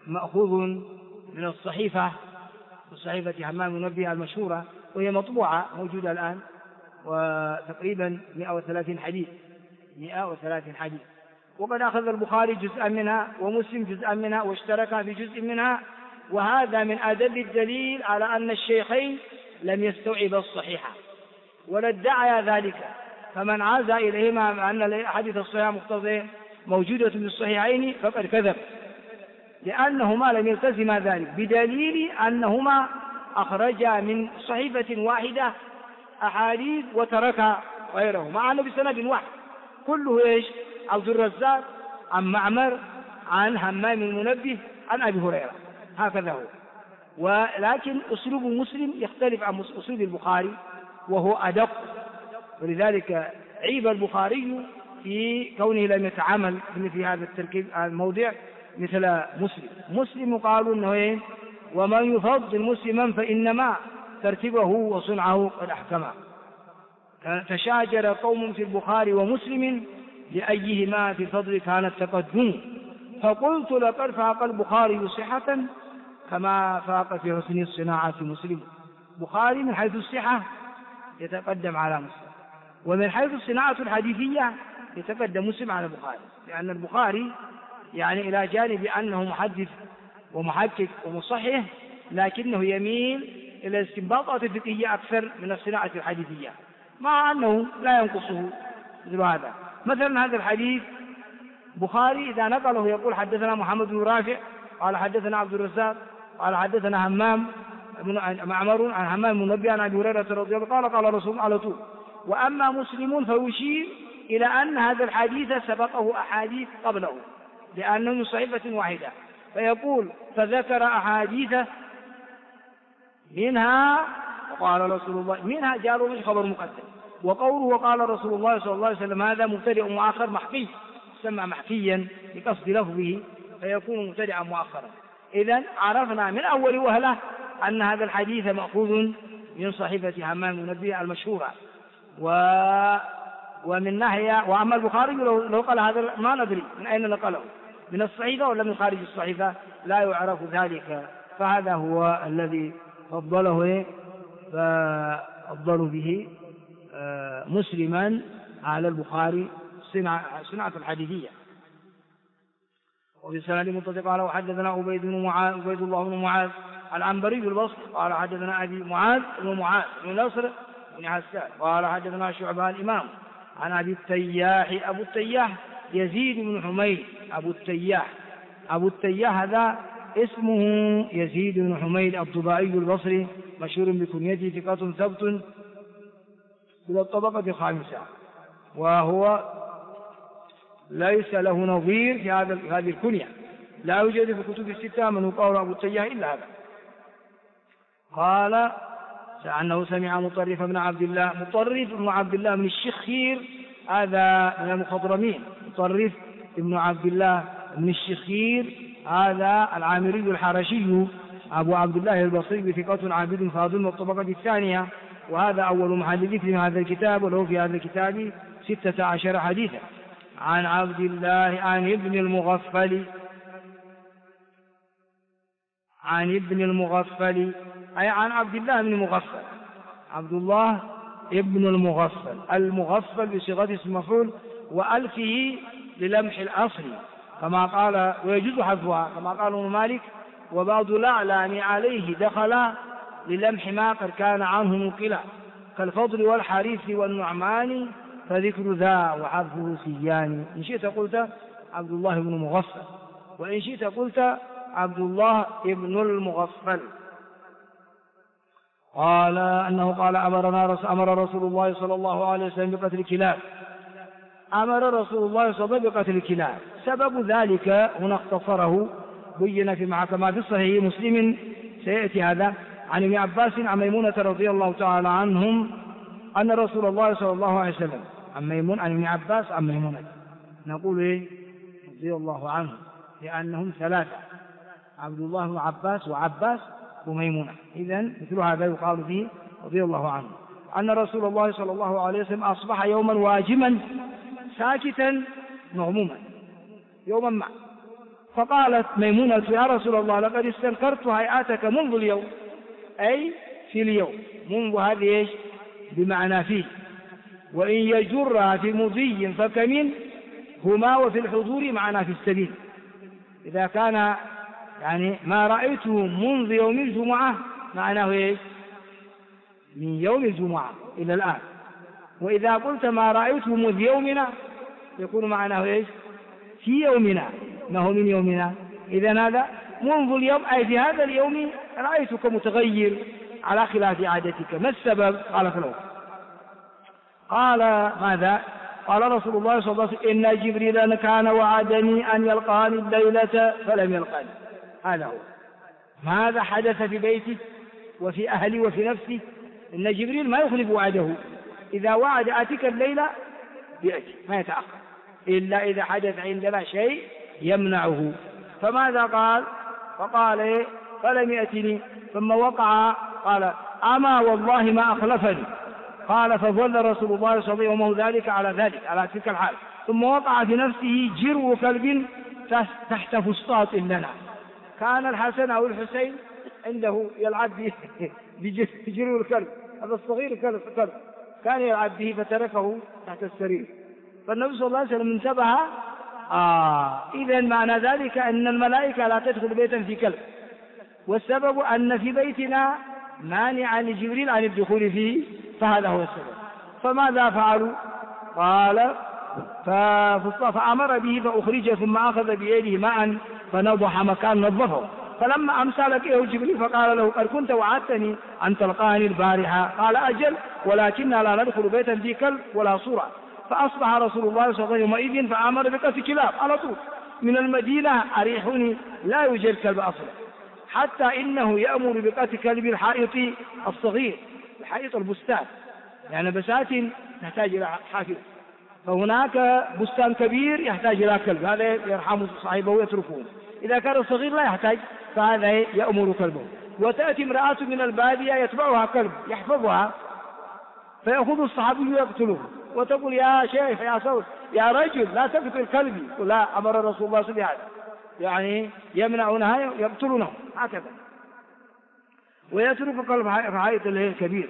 مأخوذ من الصحيفة همام المنبه المشهورة، وهي مطبوعة موجودة الآن، وتقريبا 130 حديث. وقد أخذ البخاري جزءا منها ومسلم جزءا منها واشتركا في جزء منها، وهذا من أدل الدليل على أن الشيخين لم يستوعبا الصحيحة ولا ادعيا ذلك. فمن عاز إليهما أن الأحاديث الصحيحة مقتضية موجودة في الصحيحين فقد كذب، لأنهما لم يلتزما ذلك، بدليل أنهما أخرجا من صحيفة واحدة أحاديث وتركا غيره، مع أنه بسند واحد كله إيش؟ عبد الرزاق عن معمر عن همام المنبه عن أبي هريرة، هكذا هو. ولكن أسلوب مسلم يختلف عن أسلوب البخاري وهو أدق، ولذلك عيب البخاري في كونه لم يتعامل في هذا التركيب الموضع مثل مسلم قالوا أنه ومن يفضل مسلما فإنما ترتيبه وصنعه قد أحكمه. تشاجر قوم في البخاري ومسلم لأيهما في الفضل كان التقدم، فقلت لقد فاق البخاري صحة كما فاق في حسن الصناعة مسلم. بخاري من حيث الصحة يتقدم على مسلم، ومن حيث الصناعة الحديثية يتقدم مسلم على البخاري، لأن البخاري يعني إلى جانب أنه محدث ومحقق ومصحح، لكنه يميل إلى الاستنباطات الفقهية أكثر من الصناعة الحديثية، مع أنه لا ينقصه مثل هذا. مثلا هذا الحديث بخاري إذا نقله يقول حدثنا محمد بن رافع قال حدثنا عبد الرزاق قال حدثنا همام بن معمر عن همام المنبه عن أبي هريرة رضي الله عنه قال رسول على طول. وأما مسلم فيشير إلى أن هذا الحديث سبقه أحاديث قبله لأنه من صحيفة واحدة، فيقول فذكر أحاديث منها وقال رسول الله، منها جار مش خبر مقدم، وقوله وقال رسول الله صلى الله عليه وسلم هذا مبتدئ مؤخر محكي، سمى محكيا بقصد لفظه فيكون مبتدئا مؤخرا. إذن عرفنا من أول وهلة أن هذا الحديث مأخوذ من صحيفة همام المنبه المشهورة. ومن ناحية وأما البخاري لو قال هذا ما ندري من أين نقله، من الصحيفة ولا من خارج الصحيفة، لا يعرف ذلك. فهذا هو الذي فضله به مسلما على البخاري صناعة الحديثية. وفي السند المتصل قال وحدثنا عبيد الله بن معاذ العنبري البصري قال حدثنا أبي معاذ بن نصر بن حسان قال حدثنا شعبة الإمام عن أبي التياح. أبو التياح يزيد بن حميد. أبو التياح هذا اسمه يزيد بن حميد الضباعي البصري مشهور بكنيته ثقة ثبت إلى الطبقة الخامسة، وهو ليس له نظير في هذه الكنية، لا يوجد في الكتب الستة من يقال أبو التياح إلا هذا. قال أنه سمع مطرف بن عبد الله من الشخير، هذا من المخضرمين. مطرف بن عبد الله من الشخير هذا العامري الحرشي أبو عبد الله البصري بثقة عابد فاضل من الطبقة الثانية، وهذا أول محل ذكر هذا الكتاب، وله في هذا الكتاب 16 حديثا. عن عبد الله عن ابن المغفل أي عن عبد الله بن مغفل. عبد الله ابن المغفل بصيغة اسم مفعول وألفه للمح الأصل كما قال، ويجوز حذفها كما قال ابن مالك وبعض الأعلام عليه دخل للمح ما قد كان عنه منقلا كالفضل والحريث والنعمان فذكر ذا وحذفه سيان. إن شئت قلت عبد الله بن مغفل، وإن شئت قلت عبد الله ابن المغفل. قال أنه قال أمر رسول الله صلى الله عليه وسلم بقتل الكلاب. سبب ذلك هنا اختصره بين في كما في الصحيح مسلم سيأتي هذا عن ابن عباس عن ميمونة رضي الله تعالى عنهم أن رسول الله صلى الله عليه وسلم عن ابن عباس عن ميمونة نقول رضي الله عنه لأنهم ثلاثة، عبد الله بن عباس وعباس وميمونة، إذن مثل هذا يقال فيه رضي الله عنه أن رسول الله صلى الله عليه وسلم أصبح يوما واجما ساكتا مغموما، يوما ما فقالت ميمونة يا رسول الله لقد استنكرت هيئتك منذ اليوم، أي في اليوم، منذ هذه إيش بمعنى فيه، وإن يجرها في مضي فكمن هما وفي الحضور معنا في السبيل. إذا كان يعني ما رأيته منذ يوم الجمعة معناه إيش من يوم الجمعة إلى الآن، وإذا قلت ما رأيته منذ يومنا يكون معناه إيش في يومنا، ما هو من يومنا. إذن هذا منذ اليوم أي في هذا اليوم رأيتك متغير على خلاف عادتك، ما السبب؟ قال فلو قال ماذا؟ قال رسول الله صلى الله عليه وسلم إن جبريل كان وعدني أن يلقاني الليلة فلم يلقاني. هذا هو ماذا حدث في بيتي وفي أهلي وفي نفسي. إن جبريل ما يخلف وعده، إذا وعد آتيك الليلة بيأتي ما يتأخر إلا إذا حدث عندنا شيء يمنعه. فماذا قال؟ فقال إيه؟ فلم يأتني. ثم وقع قال أما والله ما أخلفني. قال فظل رسول الله صلى الله عليه وسلم ذلك على تلك الحال. ثم وقع في نفسه جرو كلب تحت فسطاط لنا. كان الحسن أو الحسين عنده يلعب بجرو الكلب، هذا الصغير كلب كان يلعب به فتركه تحت السرير، فالنبي صلى الله عليه وسلم انتبه. إذن معنى ذلك أن الملائكة لا تدخل بيتا في كلب، والسبب أن في بيتنا مانعا لجبريل عن الدخول فيه، فهذا هو السبب. فماذا فعلوا؟ قال فأمر به فأخرج، ثم أخذ بيده ماء فنضح مكان نظفه. فلما أمسى لقيه جبريل فقال له قد كنت وعدتني أن تلقاني البارحة. قال أجل، ولكننا لا ندخل بيتا في كلب ولا صورة. فأصبح رسول الله صلى الله عليه وسلم يومئذ فأمر بقتل كلاب على طول من المدينة. أريحوني لا يوجد كلب أصلا، حتى إنه يأمر بقتل كلب الحائط الصغير، الحائط البستان، يعني بساتين تحتاج إلى حافظ، فهناك بستان كبير يحتاج إلى كلب، هذا يرحم صاحبه ويتركه. إذا كان الصغير لا يحتاج فهذا يأمر كلبه. وتأتي امرأة من البادية يتبعها كلب يحفظها، فيأخذ الصحابي يقتله، وتقول يا شيخ يا صوت يا رجل لا تقتل كلبي. لا، أمر رسول الله صلى الله عليه وسلم يعني يمنعونها يقتلونه هكذا، ويترك كلب حائط الكبير.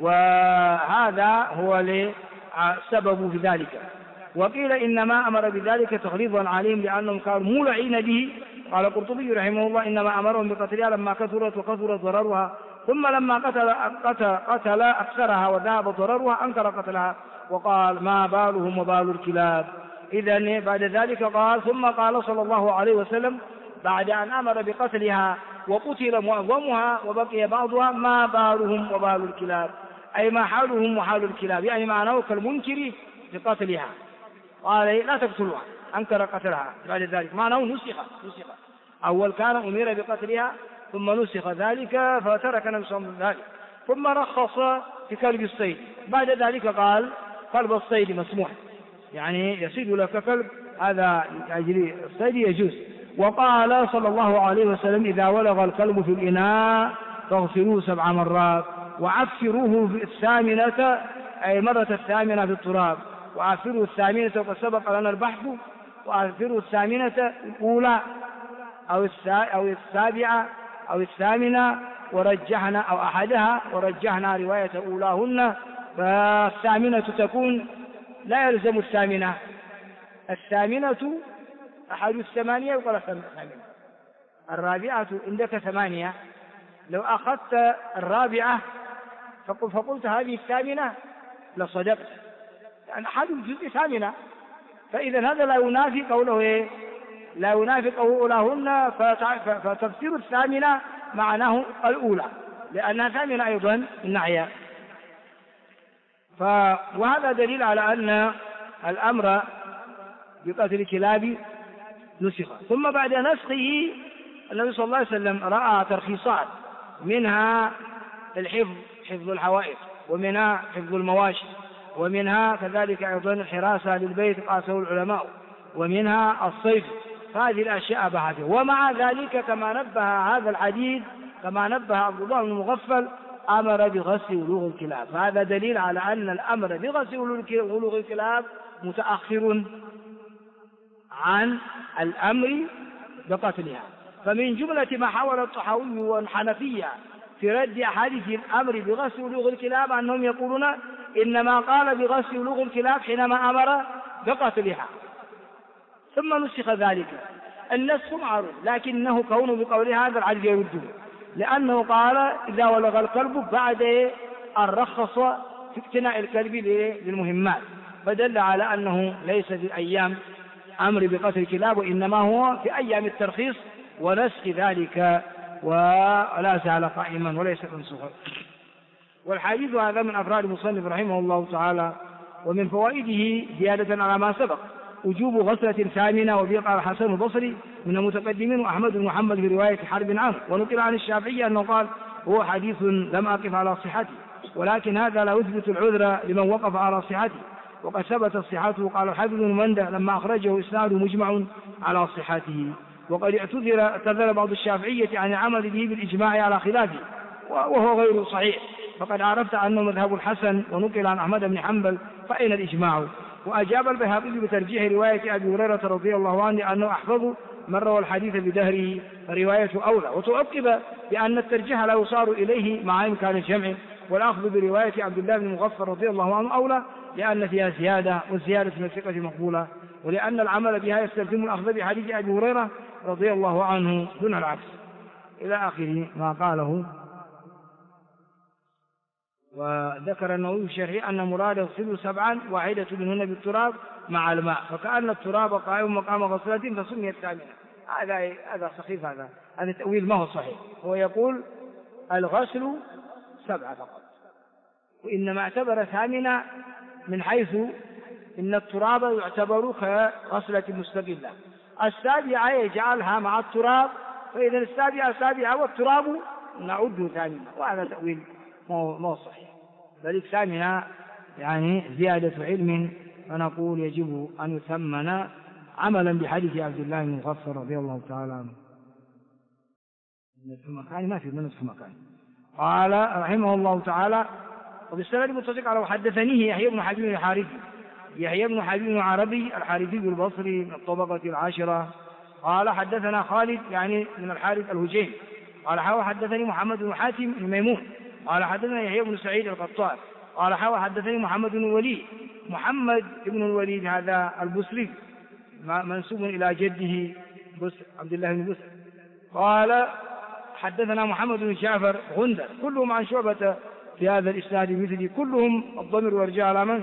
وهذا هو السبب في ذلك. وقيل إنما أمر بذلك تغليظا عليهم لأنهم كانوا مولعين به. قال القرطبي رحمه الله إنما أمرهم بقتلها لما كثرت وكثرت ضررها، ثم لما قتل أكثرها وذهب ضررها أنكر قتلها وقال ما بالهم وبال الكلاب. إذن بعد ذلك قال ثم قال صلى الله عليه وسلم بعد أن أمر بقتلها وقتل معظمها وبقي بعضها ما بالهم وبال الكلاب، أي ما حالهم وحال الكلاب، يعني معناه كالمنكر بقتلها. قال لا تقتلوها، أنكر قتلها. بعد ذلك معناه نسخ. أول كان أمير بقتلها ثم نسخ ذلك فترك النبي صلى الله عليه وسلم ذلك. ثم رخص في كلب الصيد، بعد ذلك قال كلب الصيد مسموح، يعني يصيد لك كلب هذا أجل الصيد يجوز. وقال صلى الله عليه وسلم إذا ولغ الكلب في الإناء فاغسلوه 7 مرات وعفروه في الثامنة، أي مرة الثامنة في التراب، وعفروه الثامنة وقد سبق لنا البحث، وعفروه الثامنة الأولى أو السابعة أو الثامنة، ورجحنا أو أحدها ورجحنا رواية أولاهن. فالثامنة تكون لا يلزم الثامنة، الثامنة أحد الثمانية يقول الثامنة. الرابعة عندك 8، لو أخذت الرابعة فقلت هذه الثامنة لصدقت، يعني أحد الجزء 8. فإذا هذا لا ينافي قوله لا ينافي أولاهن، فتفسير الثامنة معناه الأولى لأنها ثامنة أيضا من ناحية. وهذا دليل على أن الأمر بقتل الكلاب نسخ. ثم بعد نسخه النبي صلى الله عليه وسلم رأى ترخيصات، منها الحفظ، حفظ الحوائط، ومنها حفظ المواشي، ومنها كذلك أيضا الحراسة للبيت قاسه العلماء، ومنها الصيد. هذه الأشياء بحثه. ومع ذلك كما نبه هذا الحديث، كما نبه عبد الله بن المغفل، أمر بغسل ولوغ الكلاب. هذا دليل على أن الأمر بغسل ولوغ الكلاب متأخر عن الأمر بقتلها. فمن جملة ما حاول الطحاوي والحنفية في رد أحاديث الأمر بغسل ولوغ الكلاب أنهم يقولون إنما قال بغسل ولوغ الكلاب حينما أمر بقتلها، ثم نسخ ذلك. النسخ معروف، لكنه كونه بقوله هذا العدد يرده، لأنه قال إذا ولغ الكلب بعد أن رخص في اقتناء الكلب للمهمات، فدل على أنه ليس في أيام أمر بقتل الكلاب، وإنما هو في أيام الترخيص ونسخ ذلك، ولا زال قائما وليس منسوخا. والحديث هذا من أفراد المصنف رحمه الله تعالى. ومن فوائده زيادة على ما سبق وجوب غسلة ثامنة، وبه قال الحسن البصري من المتقدمين وأحمد بن محمد في رواية حرب عنه. ونقل عن الشافعي أنه قال هو حديث لم أقف على صحته، ولكن هذا لا يثبت العذر لمن وقف على صحته، وقد ثبتت صحته. قال الحافظ بن منده لما أخرجه إسناده مجمع على صحته. وقد اعتذر بعض الشافعية عن العمل به بالإجماع على خلافه، وهو غير صحيح، فقد عرفت أنه مذهب الحسن. ونقل عن أحمد بن حنبل فأين الإجماع؟ وأجاب البيهقي بترجيح رواية أبي هريرة رضي الله عنه أنه أحفظ من روى الحديث بدهره، فرواية أولى. وتعقب بأن الترجيح لا يصار إليه مع إمكان الجمع، والأخذ برواية عبد الله بن مغفر رضي الله عنه أولى، لأن فيها زيادة، والزيادة من الثقة مقبولة، ولأن العمل بها يستلزم الأخذ بحديث أبي هريرة رضي الله عنه دون العكس، إلى آخر ما قاله. وذكر النووي في شرحه أن مراد يغسل 7 واحدة منهن بالتراب مع الماء، فكأن التراب قائم مقام غسلة فسميت ثامنة. هذا سخيف، هذا التأويل ما هو صحيح. هو يقول الغسل 7 فقط، وإنما اعتبر ثامنة من حيث إن التراب يعتبر كغسلة مستقلة. 7 يجعلها مع التراب، فإذا 7 والتراب نعد ثامنة، وهذا تأويل ما هو صحيح. بل 8 يعني زيادة علم، فنقول يجب أن يثمن عملا بحديث عبد الله بن مغفر رضي الله تعالى عنه. ما في من مكان. قال رحمه الله تعالى وبالسند المتصل على وحدثنيه يحيى بن حبيب الحارثي، يحيى بن حبيب العربي الحارثي البصري من الطبقة 10. قال حدثنا خالد يعني من الحارث الهجيم. قال حدثني محمد بن حاتم الميمون. قال حدثنا يحيى بن سعيد القطان. قال حدثني محمد بن الوليد. محمد بن الوليد هذا البصري منسوب إلى جده عبد الله بن بسر. قال حدثنا محمد بن جعفر غندر، كلهم عن شعبة في هذا الإسناد مثلي، كلهم الضمير والرجاء على من؟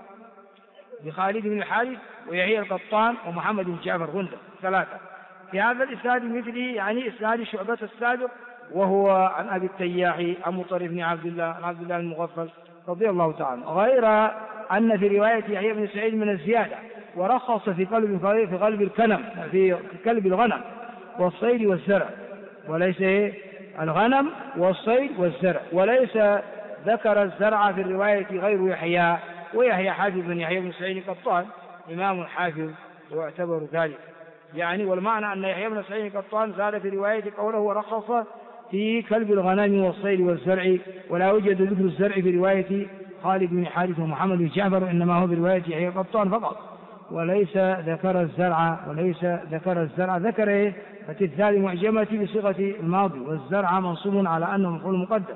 بخالد بن الحارث ويحيى القطان ومحمد بن جعفر غندر 3 في هذا الإسناد مثلي، يعني إسناد شعبة السابق، وهو عن أبي التياح عن مطرف بن عبد الله المغفل رضي الله تعالى. غير أن في رواية يحيى بن سعيد من الزيادة، ورخص في قلب الكنم في كلب الغنم والصيد والزرع، وليس الغنم والصيد والزرع، وليس ذكر الزرع في الرواية غير يحيى، ويحيى حافظ بن يحيى بن سعيد القطان إمام حافظ واعتبر ذلك يعني. والمعنى أن يحيى بن سعيد القطان زاد في رواية قوله ورخص في كلب الغنم والصيد والزرع، ولا يوجد ذكر الزرع في رواية خالد بن حارث ومحمد بن جعفر، إنما هو برواية يحيى القطان فقط، وليس ذكر الزرع. ذكر فتالي معجمة بصيغة الماضي، والزرع منصوب على أنه مفعول مقدم،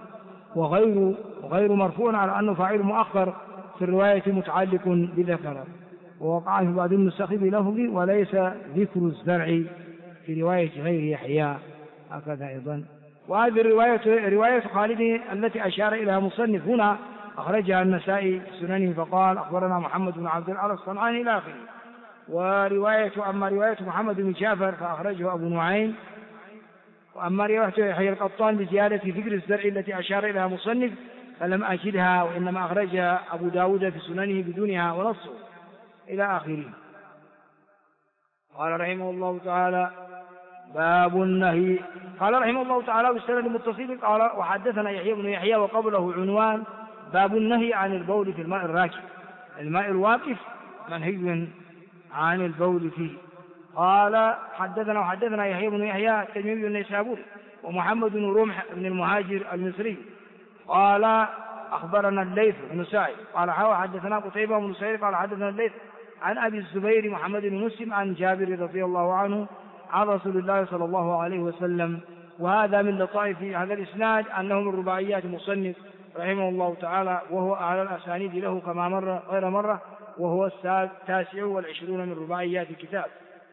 وغير مرفوع على أنه فاعل مؤخر في الرواية متعلق بذكر. ووقع في بعض النسخ بلفظ وليس ذكر الزرع في رواية غير يحيى، هكذا أيضا. وهذه رواية خالد التي أشار إليها مصنف هنا أخرجها النسائي في سننه فقال أخبرنا محمد بن عبد الله الصنعاني إلى آخره. أما رواية محمد بن جعفر فأخرجه أبو نعيم. وأما رواية يحيى القطان بزيادة ذكر الزرع التي أشار إليها مصنف فلم أجدها، وإنما أخرجها أبو داود في سننه بدونها ونصه إلى آخره. قال رحمه الله تعالى باب النهي. قال رحمه الله تعالى بالسند المتصل قال وحدثنا يحيى بن يحيى وقبله عنوان باب النهي عن البول في الماء الراكد، الماء الواقف منهي عن البول فيه. قال حدثنا يحيى بن يحيى التميمي النيسابوري ومحمد بن رمح بن المهاجر المصري. قال أخبرنا الليث بن سعيد قال حدثنا قتيبة بن سعيد قال حدثنا الليث عن أبي الزبير محمد بن مسلم عن جابر رضي الله عنه عن رسول الله صلى الله عليه وسلم. وهذا من لطائف هذا الإسناد أنه من رباعيات المصنف رحمه الله تعالى، وهو أعلى الأسانيد له كما مر غير مرة، وهو 29 من رباعيات الكتاب.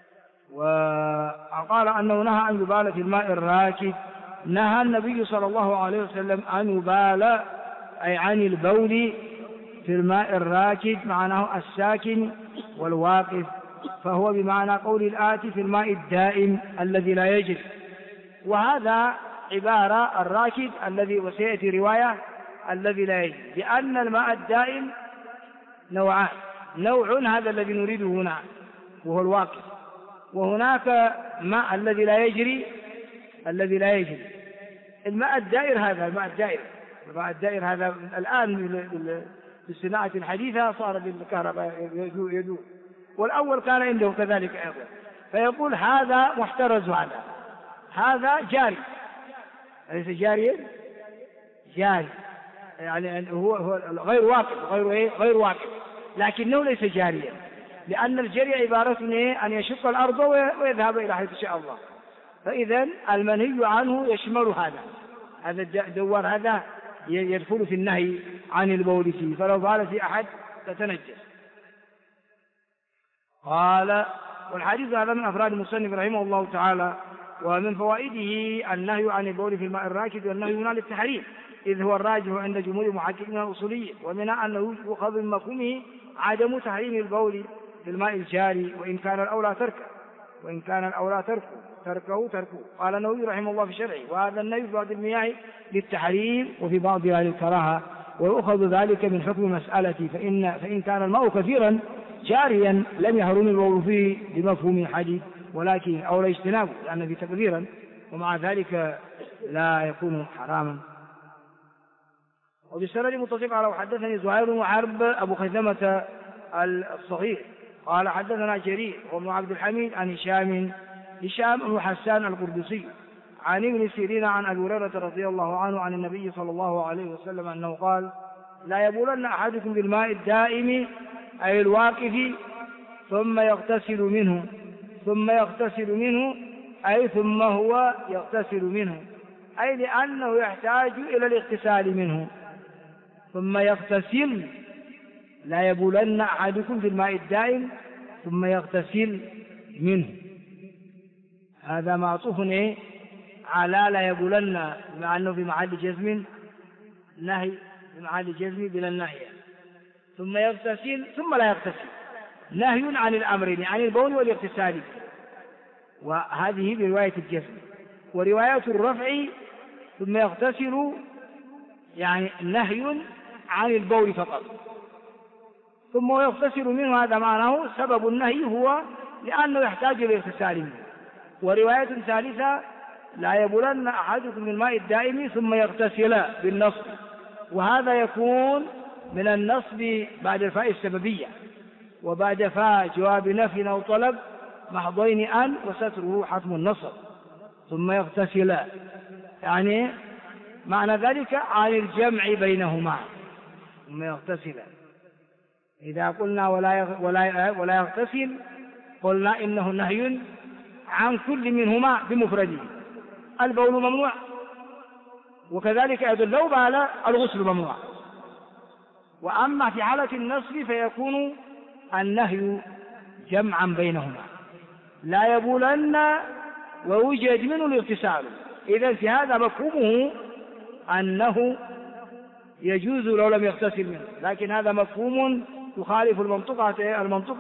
وقال أنه نهى أن يبال في الماء الراكد. نهى النبي صلى الله عليه وسلم أن يبال أي عن البول في الماء الراكد، معناه الساكن والواقف، فهو بمعنى قول الآتي في الماء الدائم الذي لا يجري. وهذا عبارة الراكد الذي، وسيأتي رواية الذي لا يجري، لأن الماء الدائم نوعان: نوع هذا الذي نريده هنا وهو الواقف، وهناك ماء الذي لا يجري الماء الدائر هذا الماء الدائر هذا الآن في الصناعة الحديثة صار بالكهرباء يدور، والأول كان عنده كذلك أيضا. فيقول هذا محترز، هذا جاري، أليس جاريا؟ جاري يعني هو غير واقف، غير واقف، لكنه ليس جاريا، لأن الجري عبارة أن يشق الأرض ويذهب إلى حيث شاء الله. فإذا المنهي عنه يشمل هذا الدوار، هذا يدخل في النهي عن البول فيه، فلو فعل في أحد تتنجس. قال: والحديث هذا من أفراد المصنف رحمه الله تعالى. ومن فوائده النهي عن البول في الماء الراكد، والنهي هنا للتحريم، إذ هو الراجح عند جمهور المحققين الأصوليين، ومنها أنه يؤخذ من مفهومه عدم تحريم البول في الماء الجاري، وإن كان الأولى تركه. قال النووي رحمه الله في شرعه: وهذا النهي في بعض المياه للتحريم وفي بعضها للكراهة، ويؤخذ ذلك من حكم المسألة، فإن كان الماء كثيرا جاريا لم يحرم البول فيه بمفهوم الحديث، ولكن أولى اجتنابه لأن فيه تكثيرا، ومع ذلك لا يكون حراما. وبالسند متصل على: وحدثني زهير بن حرب أبو خيثمة الصغير قال حدثنا جرير وابن عبد الحميد عن هشام بن حسان القردسي عن ابن سيرين عن أبي هريرة رضي الله عنه عن النبي صلى الله عليه وسلم أنه قال: لا يبولن أحدكم بالماء الدائم أي الواقف ثم يغتسل منه أي ثم هو يغتسل منه، أي لأنه يحتاج إلى الاغتسال منه. ثم يغتسل، لا يبولن أحدكم بالماء الدائم ثم يغتسل منه، هذا معطوف على لا يبولن، مع أنه في محل جزم نهي، في محل جزم بلا النهي. ثم يغتسل ثم لا يغتسل، نهي عن الأمرين، عن البول والاغتسال، وهذه برواية الجزم. ورواية الرفع ثم يغتسل يعني نهي عن البول فقط، ثم يغتسل منه هذا معناه سبب النهي هو لأنه يحتاج إلى اغتسال منه. ورواية ثالثة: لا يبولن أحدكم من الماء الدائم ثم يغتسل بالنصب، وهذا يكون من النصب بعد الفاء السببية، وبعد فاء جواب نفي أو طلب محضين أن وستره حتم النصب. ثم يغتسل يعني معنى ذلك عن الجمع بينهما. ثم يغتسل، إذا قلنا ولا يغتسل قلنا إنه نهي عن كل منهما بمفرده، البول ممنوع، وكذلك أيضا لو بال الغسل ممنوع. وأما في حالة النصب فيكون النهي جمعا بينهما، لا يبولن ووجد منه الاغتسال. إذا في هذا مفهومه أنه يجوز لو لم يغتسل منه، لكن هذا مفهوم يخالف المنطقة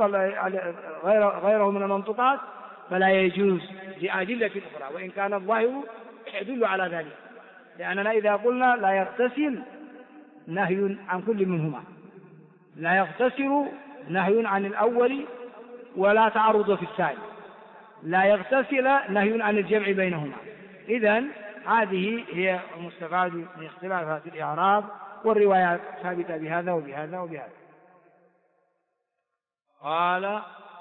غيره من المنطقات، فلا يجوز لأدلة أخرى، وإن كان الظاهر يدل على ذلك، لأننا إذا قلنا لا يغتسل نهي عن كل منهما، لا يغتسل نهي عن الأول ولا تعرض في الثاني، لا يغتسل نهي عن الجمع بينهما. إذن هذه هي المستفاد من اختلافات الإعراب، والروايات ثابتة بهذا وبهذا وبهذا. قال: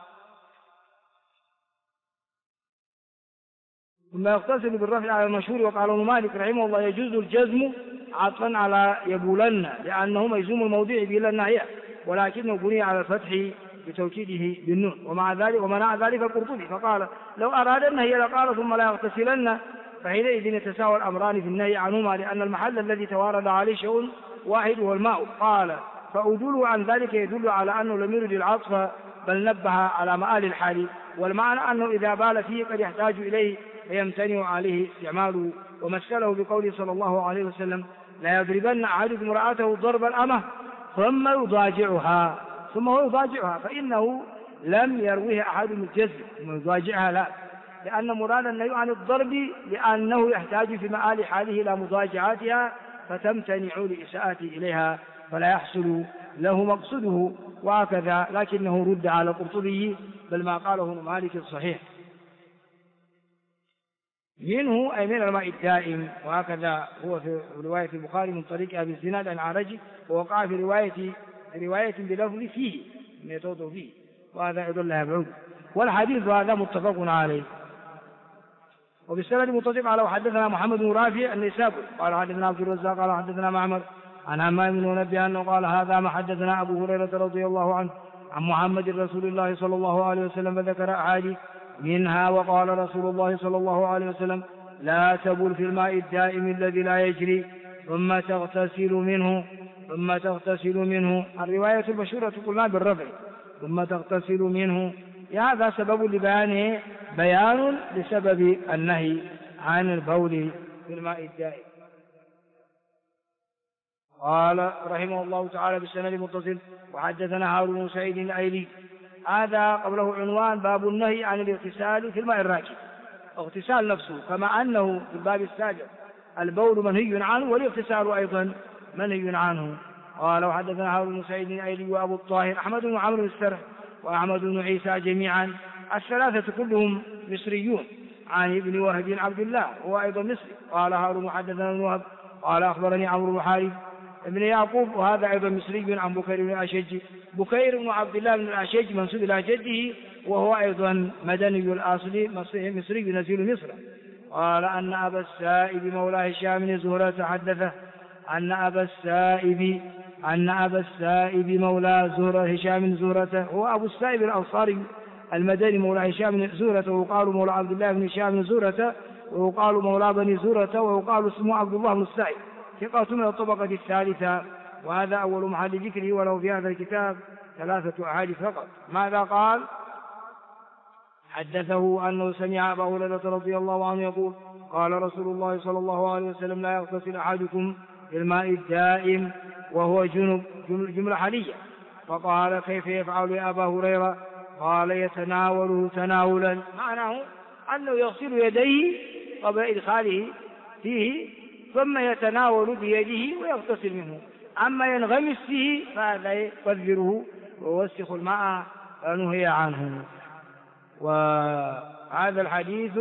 ثم يغتسل بالرفع على المشهور. وقال ابن مالك رحمه الله: يجوز الجزم عطفا على يبولن، لأنه مجزوم الموضع بلا النهي، ولكنه بني على الفتح بتوكيده بالنون، ومع ذلك ومنع ذلك القرطبي فقال لو أراد النهي لقال ثم لا يغتسلن، فحينئذ يتساوى الأمران في النهي عنهما، لأن المحل الذي توارد عليه شيء واحد هو الماء. قال فأدوله عن ذلك يدل على أنه لم يرد العطف بل نبه على مآل الحال، والمعنى أنه إذا بال فيه قد يحتاج إليه فيمتنع عليه استعماله. ومثله بقوله صلى الله عليه وسلم لا يضربن أحدكم امرأته ضرب الأمة ثم يضاجعها، ثم هو يضاجعها، فإنه لم يرويه أحد من الجزم ثم يضاجعها، لا، لأن مراد النهي عن الضرب لأنه يحتاج في مآل حاله إلى مضاجعاتها فتمتنع لإساءته إليها فلا يحصل له مقصده، وهكذا لكنه رد على القرطبي بل ما قاله ابن مالك الصحيح منه أي من الماء الدائم. وهكذا هو في رواية البخاري من طريق أبي الزناد عن عرج، ووقع في رواية بلفظ فيه من يتوضأ فيه، وهذا يدل لها بعود. والحديث هذا متفق عليه. وبالسند متصل على وحدثنا محمد بن رافع النسابوري قال حدثنا عبد الرزاق قال حدثنا معمر عن همام بن منبه أنه قال هذا ما حدثنا أبو هريرة رضي الله عنه عن محمد رسول الله صلى الله عليه وسلم، فذكر أحاديث منها وقال رسول الله صلى الله عليه وسلم لا تبل في الماء الدائم الذي لا يجري ثم تغتسل منه. الرواية المشهورة قلنا بالرفع ثم تغتسل منه، هذا سبب لبيانه بيان لسبب النهي عن البول في الماء الدائم. قال رحمه الله تعالى بالسند المتصل وحدثنا هارون بن سعيد الأيلي. هذا قبله عنوان باب النهي عن الاغتسال في الماء الراكد، اغتسال نفسه، كما أنه في الباب السابق البول منهي عنه والاغتسال أيضا منهي عنه. قال وحدثنا هارون بن سعيد الأيلي وأبو الطاهر أحمد بن عمرو السرح وأحمد بن عيسى جميعا الثلاثة كلهم مصريون عن ابن وهب بن عبد الله هو أيضا مصري. قال هارون حدثنا ابن وهب قال أخبرني عمرو بن حارث ابن يعقوب وهذا أيضا مصري عن بكير بن الأشج، بكير بن عبد الله بن الأشج منسوب إلى جده وهو أيضا مدني الأصل مصري نزيل مصر. قال أن أبا السائب مولى هشام بن زهرة حدثه أن أبا السائب مولى زهرة هشام بن زهرة هو أبو السائب الأنصاري المدني مولى هشام بن زهرة، ويقال مولى عبد الله بن هشام بن زهرة، ويقال مولى بني زهرة، ويقال اسمه عبد الله بن السائب، ثقة من الطبقة الثالثة. وهذا أول محل ذكره، وله في هذا الكتاب 3 أحاديث فقط. ماذا قال؟ حدثه أنه سمع أبا هريرة رضي الله عنه يقول قال رسول الله صلى الله عليه وسلم لا يغتسل أحدكم في الماء الدائم وهو جنب، جملة حالية. فقال كيف يفعل يا أبا هريرة؟ قال يتناوله تناولا، معناه أنه يغسل يديه قبل إدخاله فيه ثم يتناول بيده ويغتسل منه، أما ينغمس فيه فهذا يقذره ويوسخ الماء فنهي عنه. وهذا الحديث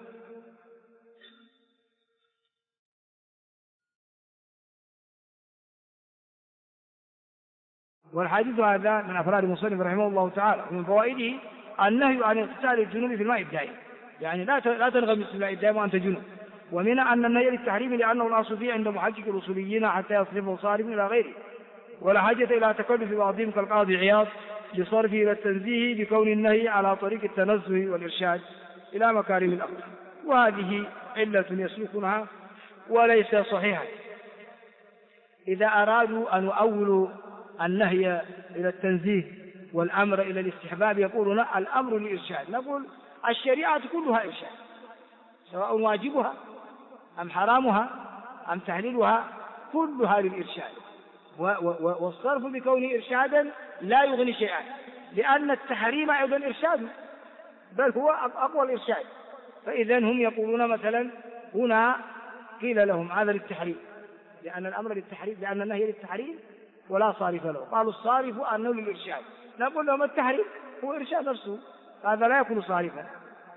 هذا من أفراد المصنف رحمه الله تعالى. ومن فوائده النهي عن اغتسال الجنوب في الماء الدائم، يعني لا تنغمس في الماء الدائم وأنت جنوب. ومن أن النهي للتحريم لأنه الأصل فيه عند محقق الأصوليين حتى يصرفه صارف إلى غيره، ولا حاجة إلى تكلف بعضهم كالقاضي عياض بصرفه إلى التنزيه بكون النهي على طريق التنزه والإرشاد إلى مكارم الأخلاق، وهذه علة يسلكونها وليس صحيحا. إذا أرادوا أن يؤولوا النهي إلى التنزيه والأمر إلى الاستحباب يقولون الأمر للإرشاد، نقول الشريعة كلها إرشاد، سواء واجبها أم حرامها أم تحليلها كلها للإرشاد، والصرف بكونه إرشادا لا يغني شيئا، لأن التحريم أيضا إرشاد بل هو أقوى الإرشاد. فإذا هم يقولون مثلا هنا قيل لهم هذا للتحريم لأن الأمر للتحريم، لأن النهي للتحريم ولا صارف له، قالوا الصارف أنه للإرشاد، نقول لهم التحريم هو إرشاد نفسه، هذا لا يكون صارفا.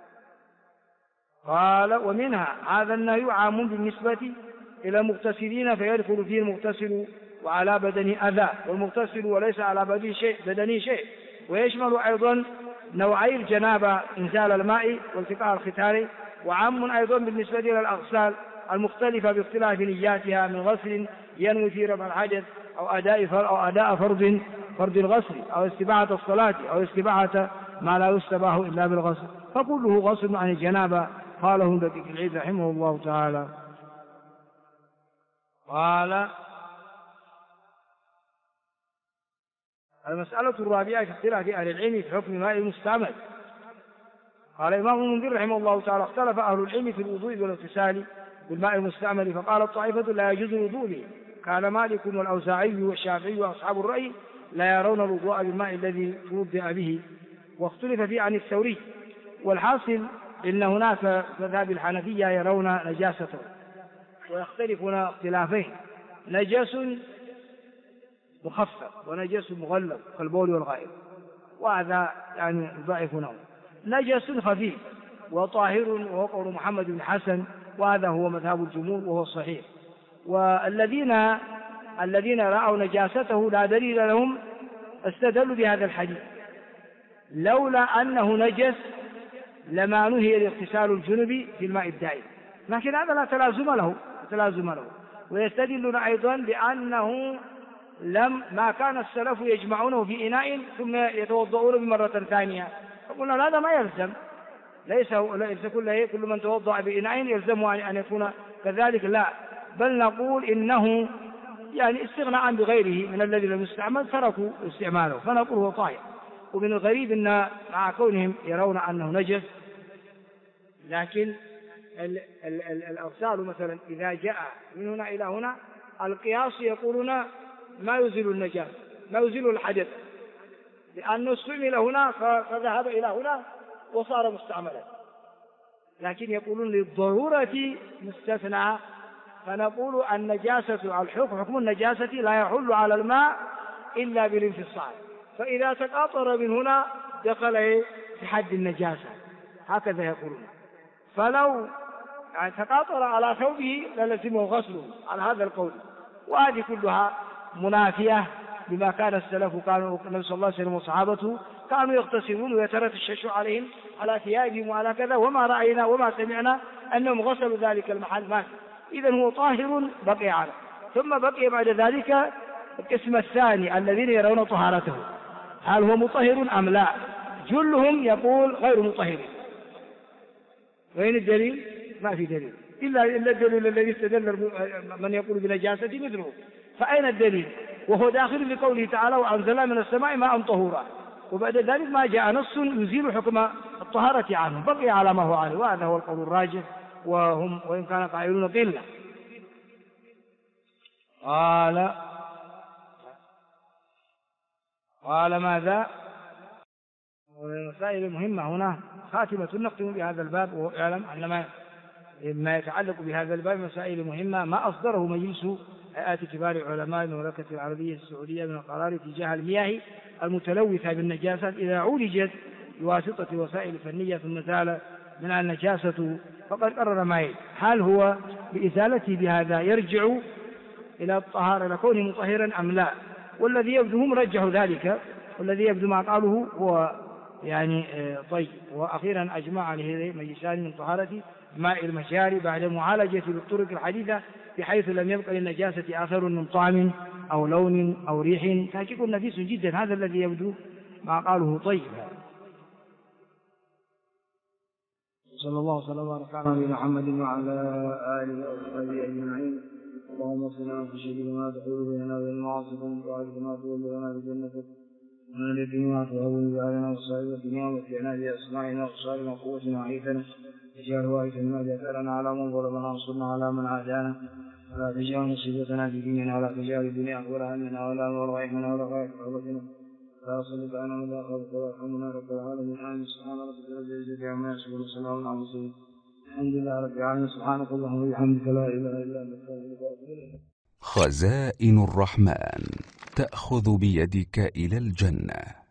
قال ومنها هذا النهي عام بالنسبة إلى المغتسلين فيدخل فيه المغتسل وعلى بدن أذى والمغتسل وليس على بدنه شيء، ويشمل أيضا نوعي الجنابة إنزال الماء والتقاء الختان، وعام أيضا بالنسبة إلى الأغسال المختلفة باختلاف نياتها من غسل ينوي في رفع الحدث أو أداء فرض الغسل أو استباحة الصلاة أو استباحة ما لا يستباح إلا بالغسل، فكله غسل عن الجنابة. قاله ابن دقيق العيد رحمه الله تعالى. قال: المسألة الرابعة في اختلاف أهل العلم في حكم ماء المستعمل. قال الإمام المنذر رحمه الله تعالى: اختلف أهل العلم في الوضوء والاغتسال بالماء المستعمل، فقالت طائفة لا يجوز الوضوء به، كان مالك والأوزاعي والشافعي وأصحاب الرأي لا يرون الوضوء بالماء الذي توضأ به، واختلف فيه عن الثوري. والحاصل إن هناك مذهب الحنفية يرون نجاسته، ويختلفون اختلافين: نجس مخفف ونجس مغلظ كالبول والغائط، وهذا يعني يضعفونه. نجس خفيف وطاهر وهو قول محمد بن حسن، وهذا هو مذهب الجمهور وهو الصحيح. والذين رأوا نجاسته لا دليل لهم استدلوا بهذا الحديث: لولا أنه نجس لما نهي الاغتسال الجنبي في الماء الدائم، لكن هذا لا تلازم له. ويستدلون أيضا بأنه ما كان السلف يجمعونه في إناء ثم يتوضؤون بمرة ثانية، فقلنا هذا ما يلزم، ليس كل من توضأ بإناء يلزمه أن يكون كذلك، لا، بل نقول إنه يعني استغناء بغيره من الذي لم يستعمل تركوا استعماله، فنقول هو طاهر. ومن الغريب أن مع كونهم يرون أنه نجس، لكن الأغسال مثلا إذا جاء من هنا إلى هنا القياس يقولون ما يزيل النجاسة، ما يزيل الحدث، لأنه استعمل هنا فذهب إلى هنا وصار مستعملا، لكن يقولون للضرورة مستثنى، فنقول النجاسة حكم النجاسة لا يحل على الماء إلا بالانفصال، فإذا تقاطر من هنا دخل في حد النجاسة، هكذا يقولون. فلو تقاطر على ثوبه للزمه غسله على هذا القول. وهذه كلها منافية بما كان السلف، كانوا النبي صلى الله عليه وسلم وصحابته كانوا يغتسلون ويترتشش عليهم على ثيابهم وعلى كذا، وما رأينا وما سمعنا أنهم غسلوا ذلك المحل، ما إذن هو طاهر بقي على. ثم بقي بعد ذلك القسم الثاني الذين يرون طهارته، هل هو مطهر أم لا؟ جلهم يقول غير مطهر. وين الدليل؟ ما في دليل إلا الدليل الذي استدل من يقول بنجاسة مثله. فأين الدليل؟ وهو داخل بقوله تعالى: وأنزلنا من السماء ماء طهورا، وبعد ذلك ما جاء نص يزيل حكم الطهارة عنه، بقي على ما هو عليه، وهذا هو القول الراجح، وإن كان قائلون قلة. قال ماذا؟ المسائل المهمة هنا خاتمة نختم بهذا الباب، ويعلم أن ما يتعلق بهذا الباب مسائل مهمة ما أصدره مجلس هيئات كبار العلماء المملكة العربية السعودية من القرار تجاه المياه المتلوثة بالنجاسات إذا عولجت بواسطة وسائل فنية ثم زال منها النجاسة، فقد قرر ما يلي: هل هو بإزالته بهذا يرجع إلى الطهارة إلى كونه مطهرا أم لا؟ والذي يبدو هم رجحوا ذلك، والذي يبدو ما قاله هو يعني طيب. وأخيرا أجمع عليه مجلسان من طهارة ماء المجاري بعد معالجة بالطرق الحديثة بحيث لم يبقى للنجاسة أثر من طعم أو لون أو ريح، تحقيق نفيس جدا. هذا الذي يبدو ما قاله طيب. صلى الله وسلم وبارك على نبينا محمد وعلى آله وصحبه أجمعين. اللهم صل على سيدنا ما تحول بيننا وبين المعاصي وطاعتك ما تبلغنا بجنتك ومن الدنيا تهون بأهلنا وصائب الدنيا ومتعنا بأسماعنا وأبصارنا وقوتنا وعيثنا اجعل وارثا منا جثرنا على من ظلمنا وانصرنا على من عادانا ولا تجعل مصيبتنا في ديننا ولا تجعل الدنيا أكبر همنا ولا مبلغ علمنا ولا غاية رغبتنا لا صلت علينا ولا خافك وارحمنا رب العالمين. آمين. سبحان ربك رب العزة عما يصفون وسلام على المرسلين الحمد لله رب العالمين. سبحانك اللهم وبحمدك لا إله إلا أنت أستغفرك وأتوب إليك. خزائن الرحمن تأخذ بيدك إلى الجنة.